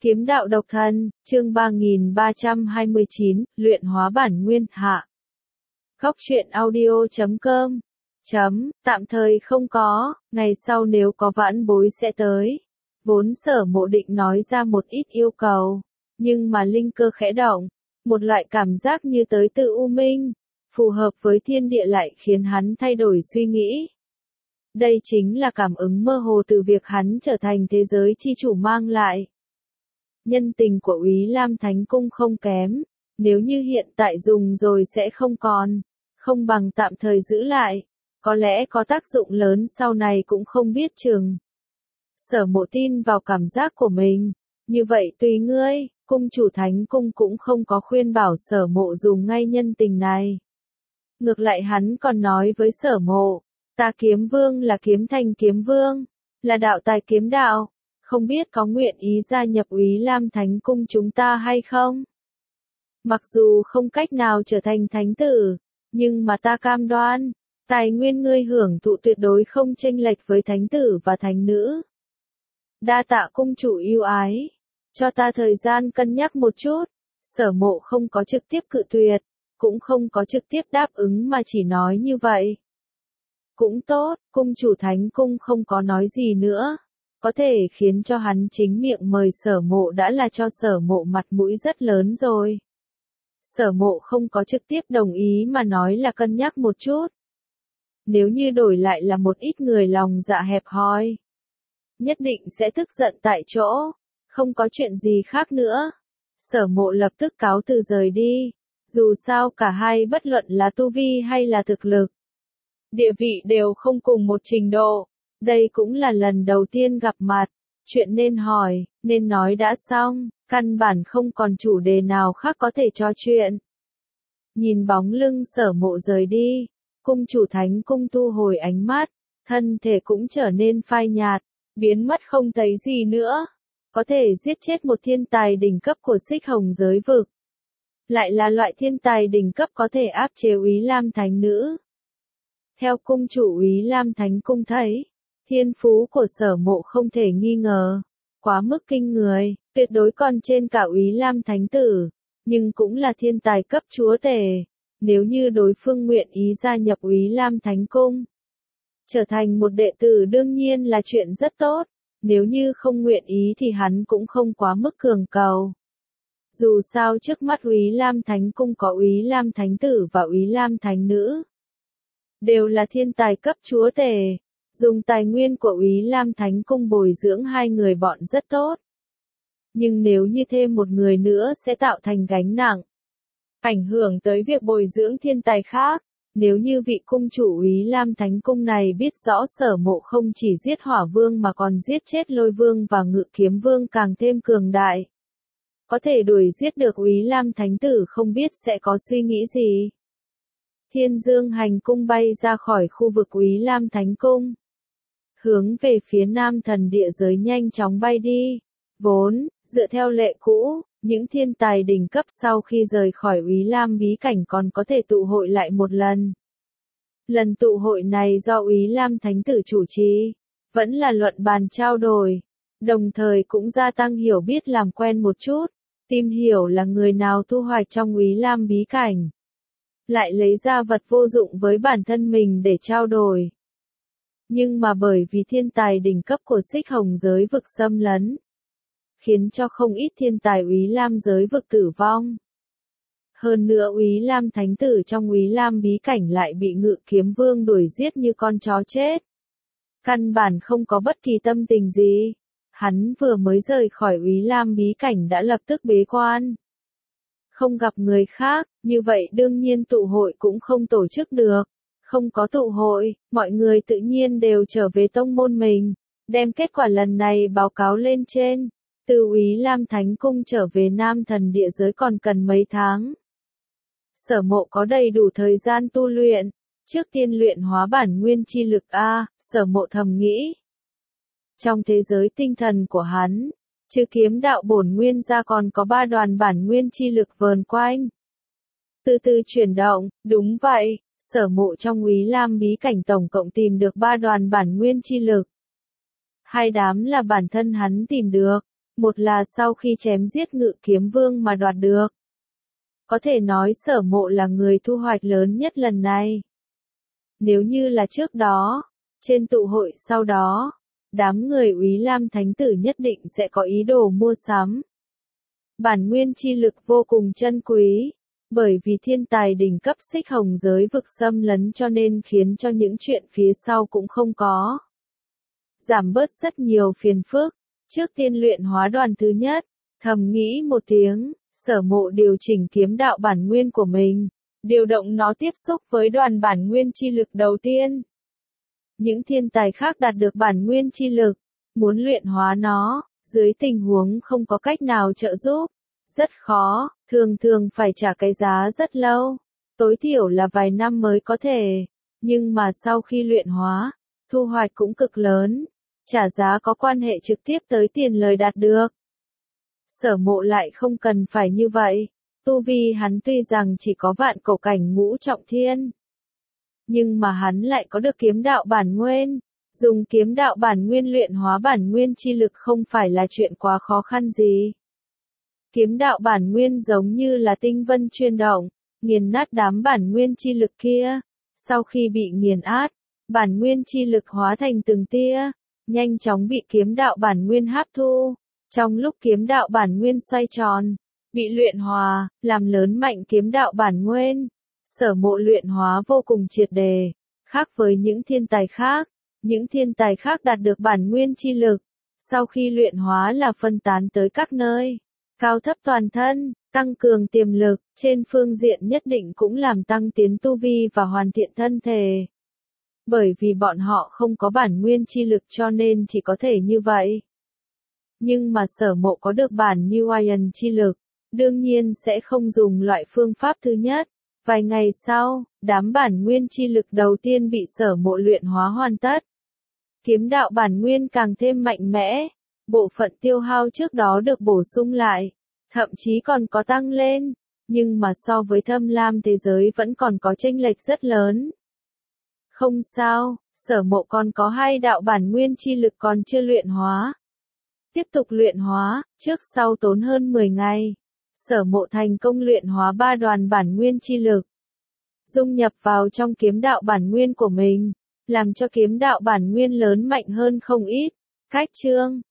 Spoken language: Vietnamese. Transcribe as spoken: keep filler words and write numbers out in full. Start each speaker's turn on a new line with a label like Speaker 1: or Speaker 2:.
Speaker 1: Kiếm đạo độc thân, chương ba nghìn ba trăm hai mươi chín, luyện hóa bản nguyên, hạ. Góc truyện audio chấm com. Chấm, tạm thời không có, ngày sau nếu có vãn bối sẽ tới. Vốn Sở Mộ định nói ra một ít yêu cầu, nhưng mà linh cơ khẽ động, một loại cảm giác như tới từ U Minh, phù hợp với thiên địa lại khiến hắn thay đổi suy nghĩ. Đây chính là cảm ứng mơ hồ từ việc hắn trở thành thế giới chi chủ mang lại. Nhân tình của Úy Lam Thánh Cung không kém, nếu như hiện tại dùng rồi sẽ không còn, không bằng tạm thời giữ lại, có lẽ có tác dụng lớn sau này cũng không biết chừng. Sở Mộ tin vào cảm giác của mình, như vậy tùy ngươi, cung chủ Thánh Cung cũng không có khuyên bảo Sở Mộ dùng ngay nhân tình này. Ngược lại hắn còn nói với Sở Mộ, ta kiếm vương là kiếm thành kiếm vương, là đạo tài kiếm đạo. Không biết có nguyện ý gia nhập Úy Lam Thánh Cung chúng ta hay không? Mặc dù không cách nào trở thành thánh tử, nhưng mà ta cam đoan, tài nguyên ngươi hưởng thụ tuyệt đối không chênh lệch với thánh tử và thánh nữ. Đa tạ cung chủ yêu ái, cho ta thời gian cân nhắc một chút. Sở Mộ không có trực tiếp cự tuyệt, cũng không có trực tiếp đáp ứng mà chỉ nói như vậy. Cũng tốt, cung chủ Thánh Cung không có nói gì nữa. Có thể khiến cho hắn chính miệng mời Sở Mộ đã là cho Sở Mộ mặt mũi rất lớn rồi. Sở Mộ không có trực tiếp đồng ý mà nói là cân nhắc một chút. Nếu như đổi lại là một ít người lòng dạ hẹp hòi, nhất định sẽ tức giận tại chỗ, không có chuyện gì khác nữa. Sở Mộ lập tức cáo từ rời đi, dù sao cả hai bất luận là tu vi hay là thực lực, địa vị đều không cùng một trình độ. Đây cũng là lần đầu tiên gặp mặt, chuyện nên hỏi, nên nói đã xong, căn bản không còn chủ đề nào khác có thể trò chuyện. Nhìn bóng lưng Sở Mộ rời đi, cung chủ Thánh Cung thu hồi ánh mắt, thân thể cũng trở nên phai nhạt, biến mất không thấy gì nữa. Có thể giết chết một thiên tài đỉnh cấp của Xích Hồng giới vực. Lại là loại thiên tài đỉnh cấp có thể áp chế Úy Lam Thánh Nữ. Theo cung chủ Úy Lam Thánh Cung thấy, thiên phú của Sở Mộ không thể nghi ngờ, quá mức kinh người, tuyệt đối còn trên cả Úy Lam Thánh Tử, nhưng cũng là thiên tài cấp chúa tể. Nếu như đối phương nguyện ý gia nhập Úy Lam Thánh Cung, trở thành một đệ tử đương nhiên là chuyện rất tốt, nếu như không nguyện ý thì hắn cũng không quá mức cường cầu. Dù sao trước mắt Úy Lam Thánh Cung có Úy Lam Thánh Tử và Úy Lam Thánh Nữ, đều là thiên tài cấp chúa tể. Dùng tài nguyên của Úy Lam Thánh Cung bồi dưỡng hai người bọn rất tốt. Nhưng nếu như thêm một người nữa sẽ tạo thành gánh nặng, ảnh hưởng tới việc bồi dưỡng thiên tài khác. Nếu như vị cung chủ Úy Lam Thánh Cung này biết rõ Sở Mộ không chỉ giết Hỏa Vương mà còn giết chết Lôi Vương và Ngự Kiếm Vương càng thêm cường đại, có thể đuổi giết được Úy Lam Thánh Tử không biết sẽ có suy nghĩ gì. Thiên Dương hành cung bay ra khỏi khu vực Úy Lam Thánh Cung, hướng về phía Nam Thần địa giới nhanh chóng bay đi. Vốn, dựa theo lệ cũ, những thiên tài đỉnh cấp sau khi rời khỏi Úy Lam bí cảnh còn có thể tụ hội lại một lần. Lần tụ hội này do Úy Lam Thánh Tử chủ trì, vẫn là luận bàn trao đổi, đồng thời cũng gia tăng hiểu biết làm quen một chút, tìm hiểu là người nào thu hoạch trong Úy Lam bí cảnh, lại lấy ra vật vô dụng với bản thân mình để trao đổi. Nhưng mà bởi vì thiên tài đỉnh cấp của Xích Hồng giới vực xâm lấn, khiến cho không ít thiên tài Úy Lam giới vực tử vong. Hơn nữa Úy Lam Thánh Tử trong Úy Lam bí cảnh lại bị Ngự Kiếm Vương đuổi giết như con chó chết. Căn bản không có bất kỳ tâm tình gì. Hắn vừa mới rời khỏi Úy Lam bí cảnh đã lập tức bế quan. Không gặp người khác, như vậy đương nhiên tụ hội cũng không tổ chức được. Không có tụ hội, mọi người tự nhiên đều trở về tông môn mình, đem kết quả lần này báo cáo lên trên. Từ Úy Lam Thánh Cung trở về Nam Thần địa giới còn cần mấy tháng. Sở Mộ có đầy đủ thời gian tu luyện, trước tiên luyện hóa bản nguyên chi lực A, Sở Mộ thầm nghĩ. Trong thế giới tinh thần của hắn, trừ kiếm đạo bổn nguyên ra còn có ba đoàn bản nguyên chi lực vờn quanh. Từ từ chuyển động, đúng vậy. Sở Mộ trong Úy Lam bí cảnh tổng cộng tìm được ba đoàn bản nguyên chi lực. Hai đám là bản thân hắn tìm được, một là sau khi chém giết Ngự Kiếm Vương mà đoạt được. Có thể nói Sở Mộ là người thu hoạch lớn nhất lần này. Nếu như là trước đó, trên tụ hội sau đó, đám người Úy Lam Thánh Tử nhất định sẽ có ý đồ mua sắm. Bản nguyên chi lực vô cùng chân quý, bởi vì thiên tài đỉnh cấp Xích Hồng giới vực xâm lấn cho nên khiến cho những chuyện phía sau cũng không có. Giảm bớt rất nhiều phiền phức, trước tiên luyện hóa đoàn thứ nhất, thầm nghĩ một tiếng, Sở Mộ điều chỉnh kiếm đạo bản nguyên của mình, điều động nó tiếp xúc với đoàn bản nguyên chi lực đầu tiên. Những thiên tài khác đạt được bản nguyên chi lực, muốn luyện hóa nó, dưới tình huống không có cách nào trợ giúp, rất khó, thường thường phải trả cái giá rất lâu, tối thiểu là vài năm mới có thể, nhưng mà sau khi luyện hóa, thu hoạch cũng cực lớn, trả giá có quan hệ trực tiếp tới tiền lời đạt được. Sở Mộ lại không cần phải như vậy, tu vi hắn tuy rằng chỉ có vạn cổ cảnh ngũ trọng thiên, nhưng mà hắn lại có được kiếm đạo bản nguyên, dùng kiếm đạo bản nguyên luyện hóa bản nguyên chi lực không phải là chuyện quá khó khăn gì. Kiếm đạo bản nguyên giống như là tinh vân chuyên động, nghiền nát đám bản nguyên chi lực kia, sau khi bị nghiền át, bản nguyên chi lực hóa thành từng tia, nhanh chóng bị kiếm đạo bản nguyên hấp thu, trong lúc kiếm đạo bản nguyên xoay tròn, bị luyện hòa, làm lớn mạnh kiếm đạo bản nguyên. Sở Mộ luyện hóa vô cùng triệt đề, khác với những thiên tài khác, những thiên tài khác đạt được bản nguyên chi lực, sau khi luyện hóa là phân tán tới các nơi, cao thấp toàn thân, tăng cường tiềm lực, trên phương diện nhất định cũng làm tăng tiến tu vi và hoàn thiện thân thể. Bởi vì bọn họ không có bản nguyên chi lực cho nên chỉ có thể như vậy. Nhưng mà Sở Mộ có được bản New Iron chi lực, đương nhiên sẽ không dùng loại phương pháp thứ nhất. Vài ngày sau, đám bản nguyên chi lực đầu tiên bị Sở Mộ luyện hóa hoàn tất. Kiếm đạo bản nguyên càng thêm mạnh mẽ, bộ phận tiêu hao trước đó được bổ sung lại, thậm chí còn có tăng lên, nhưng mà so với Thâm Lam thế giới vẫn còn có chênh lệch rất lớn. Không sao, Sở Mộ còn có hai đạo bản nguyên chi lực còn chưa luyện hóa. Tiếp tục luyện hóa, trước sau tốn hơn mười ngày. Sở Mộ thành công luyện hóa ba đoàn bản nguyên chi lực, dung nhập vào trong kiếm đạo bản nguyên của mình, làm cho kiếm đạo bản nguyên lớn mạnh hơn không ít. Cách chương